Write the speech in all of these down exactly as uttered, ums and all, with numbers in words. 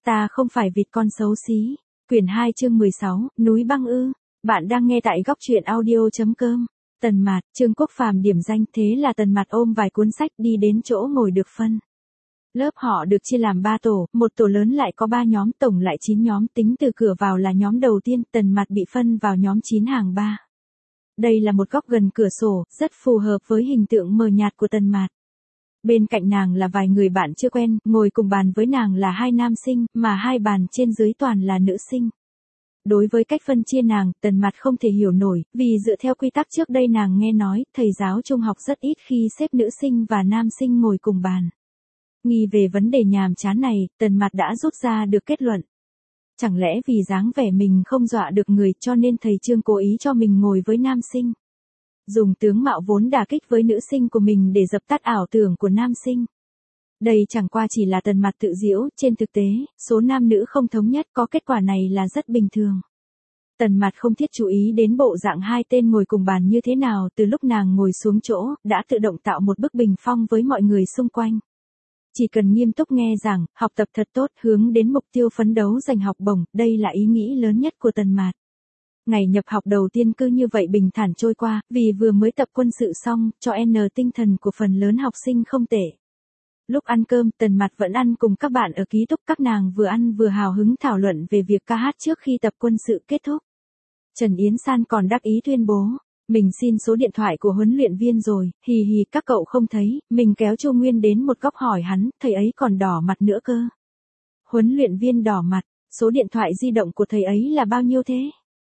Ta không phải vịt con xấu xí. Quyển hai chương mười sáu, núi băng ư. Bạn đang nghe tại góc truyện audio.com. Tần Mạt, Trương Quốc Phàm điểm danh, thế là Tần Mạt ôm vài cuốn sách đi đến chỗ ngồi được phân. Lớp họ được chia làm ba tổ, một tổ lớn lại có ba nhóm, tổng lại chín nhóm, tính từ cửa vào là nhóm đầu tiên, Tần Mạt bị phân vào nhóm chín hàng ba. Đây là một góc gần cửa sổ, rất phù hợp với hình tượng mờ nhạt của Tần Mạt. Bên cạnh nàng là vài người bạn chưa quen, ngồi cùng bàn với nàng là hai nam sinh, mà hai bàn trên dưới toàn là nữ sinh. Đối với cách phân chia nàng, Tần Mạt không thể hiểu nổi, vì dựa theo quy tắc trước đây nàng nghe nói, thầy giáo trung học rất ít khi xếp nữ sinh và nam sinh ngồi cùng bàn. Nghi về vấn đề nhàm chán này, Tần Mạt đã rút ra được kết luận. Chẳng lẽ vì dáng vẻ mình không dọa được người cho nên thầy Trương cố ý cho mình ngồi với nam sinh? Dùng tướng mạo vốn đả kích với nữ sinh của mình để dập tắt ảo tưởng của nam sinh. Đây chẳng qua chỉ là Tần Mạt tự giễu, trên thực tế, số nam nữ không thống nhất, có kết quả này là rất bình thường. Tần Mạt không thiết chú ý đến bộ dạng hai tên ngồi cùng bàn như thế nào, từ lúc nàng ngồi xuống chỗ, đã tự động tạo một bức bình phong với mọi người xung quanh. Chỉ cần nghiêm túc nghe giảng, học tập thật tốt, hướng đến mục tiêu phấn đấu giành học bổng, đây là ý nghĩ lớn nhất của Tần Mạt. Ngày nhập học đầu tiên cứ như vậy bình thản trôi qua, vì vừa mới tập quân sự xong, cho N tinh thần của phần lớn học sinh không tệ. Lúc ăn cơm, Tần Mạt vẫn ăn cùng các bạn ở ký túc, các nàng vừa ăn vừa hào hứng thảo luận về việc ca hát trước khi tập quân sự kết thúc. Trần Yến San còn đắc ý tuyên bố, mình xin số điện thoại của huấn luyện viên rồi, hì hì các cậu không thấy, mình kéo Chu Nguyên đến một góc hỏi hắn, thầy ấy còn đỏ mặt nữa cơ. Huấn luyện viên đỏ mặt, số điện thoại di động của thầy ấy là bao nhiêu thế?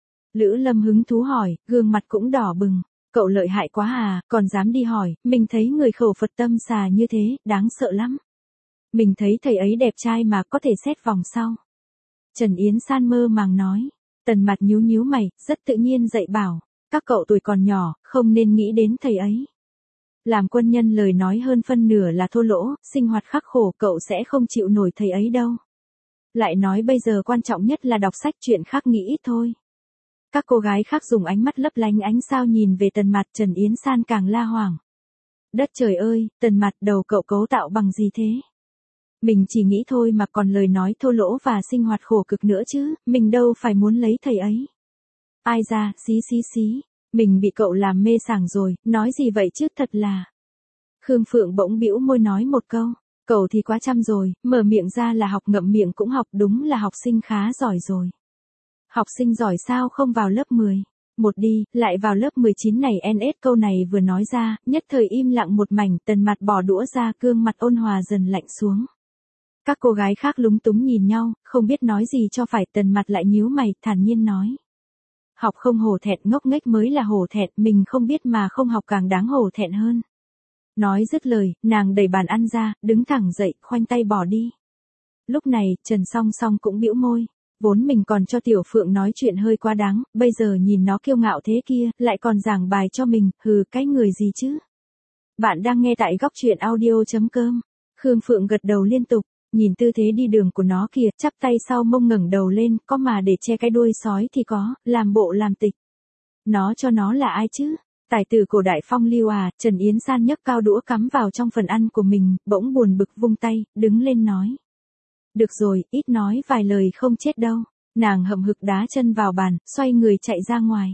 Lữ Lâm hứng thú hỏi, gương mặt cũng đỏ bừng. Cậu lợi hại quá à, còn dám đi hỏi, mình thấy người khẩu Phật tâm xà như thế, đáng sợ lắm. Mình thấy thầy ấy đẹp trai mà có thể xét vòng sau. Trần Yến San mơ màng nói. Tần Mạt nhíu nhíu mày, rất tự nhiên dạy bảo, các cậu tuổi còn nhỏ, không nên nghĩ đến thầy ấy. Làm quân nhân lời nói hơn phân nửa là thô lỗ, sinh hoạt khắc khổ, cậu sẽ không chịu nổi thầy ấy đâu. Lại nói bây giờ quan trọng nhất là đọc sách, chuyện khác nghĩ ít thôi. Các cô gái khác dùng ánh mắt lấp lánh ánh sao nhìn về Tần Mạt, Trần Yến San càng la hoảng. Đất trời ơi, Tần Mạt, đầu cậu cấu tạo bằng gì thế? Mình chỉ nghĩ thôi mà còn lời nói thô lỗ và sinh hoạt khổ cực nữa chứ, mình đâu phải muốn lấy thầy ấy. Ai ra, xí xí xí, mình bị cậu làm mê sảng rồi, nói gì vậy chứ, thật là. Khương Phượng bỗng bĩu môi nói một câu, cậu thì quá chăm rồi, mở miệng ra là học, ngậm miệng cũng học, đúng là học sinh khá giỏi rồi. Học sinh giỏi sao không vào lớp mười? Một đi, lại vào lớp mười chín này en ét câu này vừa nói ra, nhất thời im lặng một mảnh, Tần Mạt bỏ đũa ra, gương mặt ôn hòa dần lạnh xuống. Các cô gái khác lúng túng nhìn nhau, không biết nói gì cho phải, Tần Mạt lại nhíu mày, thản nhiên nói. Học không hổ thẹn, ngốc nghếch mới là hổ thẹn, mình không biết mà không học càng đáng hổ thẹn hơn. Nói dứt lời, nàng đẩy bàn ăn ra, đứng thẳng dậy, khoanh tay bỏ đi. Lúc này, Trần Song Song cũng bĩu môi. Vốn mình còn cho Tiểu Phượng nói chuyện hơi quá đáng, bây giờ nhìn nó kiêu ngạo thế kia, lại còn giảng bài cho mình, hừ, cái người gì chứ? Bạn đang nghe tại góc truyện audio.com. Khương Phượng gật đầu liên tục, nhìn tư thế đi đường của nó kìa, chắp tay sau mông ngẩng đầu lên, có mà để che cái đuôi sói thì có, làm bộ làm tịch. Nó cho nó là ai chứ? Tài tử cổ đại phong lưu à? Trần Yến San nhấc cao đũa cắm vào trong phần ăn của mình, bỗng buồn bực vung tay, đứng lên nói. Được rồi, ít nói vài lời không chết đâu. Nàng hậm hực đá chân vào bàn, xoay người chạy ra ngoài.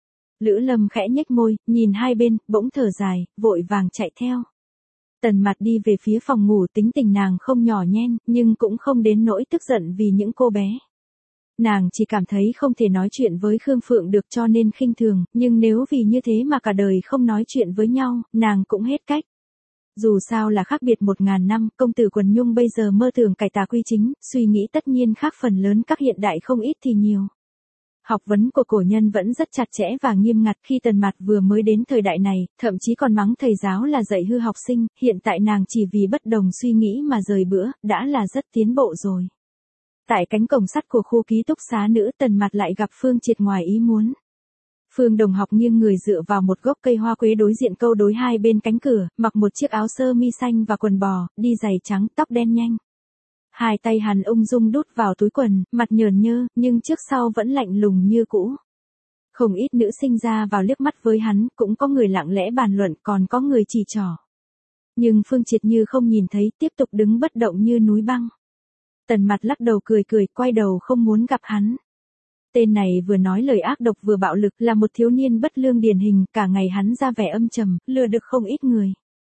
Lữ Lâm khẽ nhếch môi, nhìn hai bên, bỗng thở dài, vội vàng chạy theo. Tần Mạt đi về phía phòng ngủ, tính tình nàng không nhỏ nhen, nhưng cũng không đến nỗi tức giận vì những cô bé. Nàng chỉ cảm thấy không thể nói chuyện với Khương Phượng được cho nên khinh thường, nhưng nếu vì như thế mà cả đời không nói chuyện với nhau, nàng cũng hết cách. Dù sao là khác biệt một ngàn năm, công tử Quần Nhung bây giờ mơ tưởng cải tà quy chính, suy nghĩ tất nhiên khác phần lớn các hiện đại không ít thì nhiều. Học vấn của cổ nhân vẫn rất chặt chẽ và nghiêm ngặt, khi Tần Mạt vừa mới đến thời đại này, thậm chí còn mắng thầy giáo là dạy hư học sinh, hiện tại nàng chỉ vì bất đồng suy nghĩ mà rời bữa, đã là rất tiến bộ rồi. Tại cánh cổng sắt của khu ký túc xá nữ, Tần Mạt lại gặp Phương Triệt ngoài ý muốn. Phương Đồng Học nghiêng người dựa vào một gốc cây hoa quế đối diện câu đối hai bên cánh cửa, mặc một chiếc áo sơ mi xanh và quần bò, đi giày trắng, tóc đen nhanh. Hai tay hắn ung dung đút vào túi quần, mặt nhờn nhơ, nhưng trước sau vẫn lạnh lùng như cũ. Không ít nữ sinh ra vào liếc mắt với hắn, cũng có người lặng lẽ bàn luận, còn có người chỉ trỏ. Nhưng Phương Triệt như không nhìn thấy, tiếp tục đứng bất động như núi băng. Tần Mạt lắc đầu cười cười, quay đầu không muốn gặp hắn. Tên này vừa nói lời ác độc vừa bạo lực, là một thiếu niên bất lương điển hình, cả ngày hắn ra vẻ âm trầm, lừa được không ít người.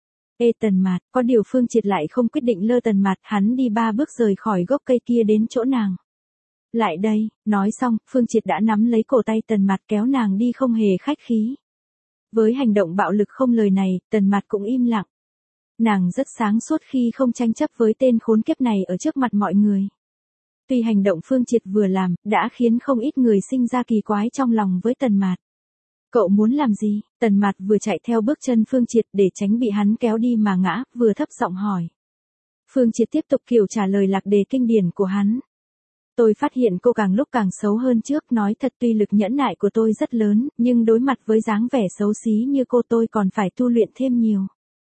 Ê Tần Mạt, có điều Phương Triệt lại không quyết định lơ Tần Mạt, hắn đi ba bước rời khỏi gốc cây kia đến chỗ nàng. Lại đây, nói xong, Phương Triệt đã nắm lấy cổ tay Tần Mạt kéo nàng đi không hề khách khí. Với hành động bạo lực không lời này, Tần Mạt cũng im lặng. Nàng rất sáng suốt khi không tranh chấp với tên khốn kiếp này ở trước mặt mọi người. Tuy hành động Phương Triệt vừa làm, đã khiến không ít người sinh ra kỳ quái trong lòng với Tần Mạt. Cậu muốn làm gì? Tần Mạt vừa chạy theo bước chân Phương Triệt để tránh bị hắn kéo đi mà ngã, vừa thấp giọng hỏi. Phương Triệt tiếp tục kiểu trả lời lạc đề kinh điển của hắn. Tôi phát hiện cô càng lúc càng xấu hơn trước, nói thật tuy lực nhẫn nại của tôi rất lớn, nhưng đối mặt với dáng vẻ xấu xí như cô tôi còn phải tu luyện thêm nhiều.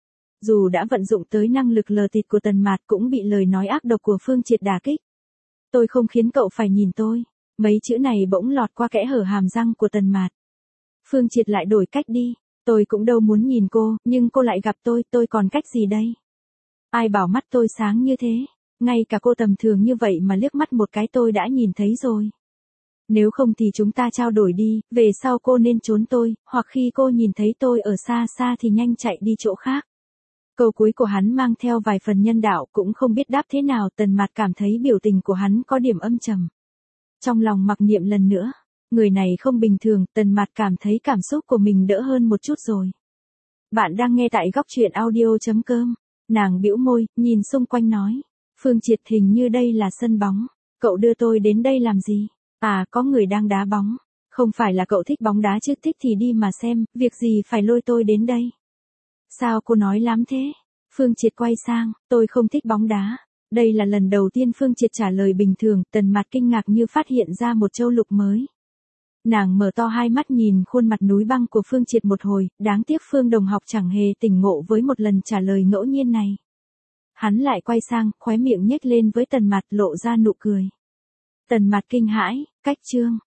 Dù đã vận dụng tới năng lực lờ thịt của Tần Mạt cũng bị lời nói ác độc của Phương Triệt đả kích. Tôi không khiến cậu phải nhìn tôi. Mấy chữ này bỗng lọt qua kẽ hở hàm răng của Tần Mạt. Phương Triệt lại đổi cách đi. Tôi cũng đâu muốn nhìn cô, nhưng cô lại gặp tôi, tôi còn cách gì đây? Ai bảo mắt tôi sáng như thế? Ngay cả cô tầm thường như vậy mà liếc mắt một cái tôi đã nhìn thấy rồi. Nếu không thì chúng ta trao đổi đi, về sau cô nên trốn tôi, hoặc khi cô nhìn thấy tôi ở xa xa thì nhanh chạy đi chỗ khác. Câu cuối của hắn mang theo vài phần nhân đạo, cũng không biết đáp thế nào. Tần Mạt cảm thấy biểu tình của hắn có điểm âm trầm. Trong lòng mặc niệm lần nữa, người này không bình thường. Tần Mạt cảm thấy cảm xúc của mình đỡ hơn một chút rồi. Bạn đang nghe tại góc truyện audio chấm com. Nàng bĩu môi, nhìn xung quanh nói. Phương Triệt, hình như đây là sân bóng. Cậu đưa tôi đến đây làm gì? À, có người đang đá bóng. Không phải là cậu thích bóng đá chứ? Thích thì đi mà xem, việc gì phải lôi tôi đến đây? Sao cô nói lắm thế? Phương Triệt quay sang, tôi không thích bóng đá. Đây là lần đầu tiên Phương Triệt trả lời bình thường. Tần Mạt kinh ngạc như phát hiện ra một châu lục mới. Nàng mở to hai mắt nhìn khuôn mặt núi băng của Phương Triệt một hồi, đáng tiếc Phương đồng học chẳng hề tỉnh ngộ với một lần trả lời ngẫu nhiên này. Hắn lại quay sang, khóe miệng nhếch lên với Tần Mạt, lộ ra nụ cười. Tần Mạt kinh hãi, cách chương.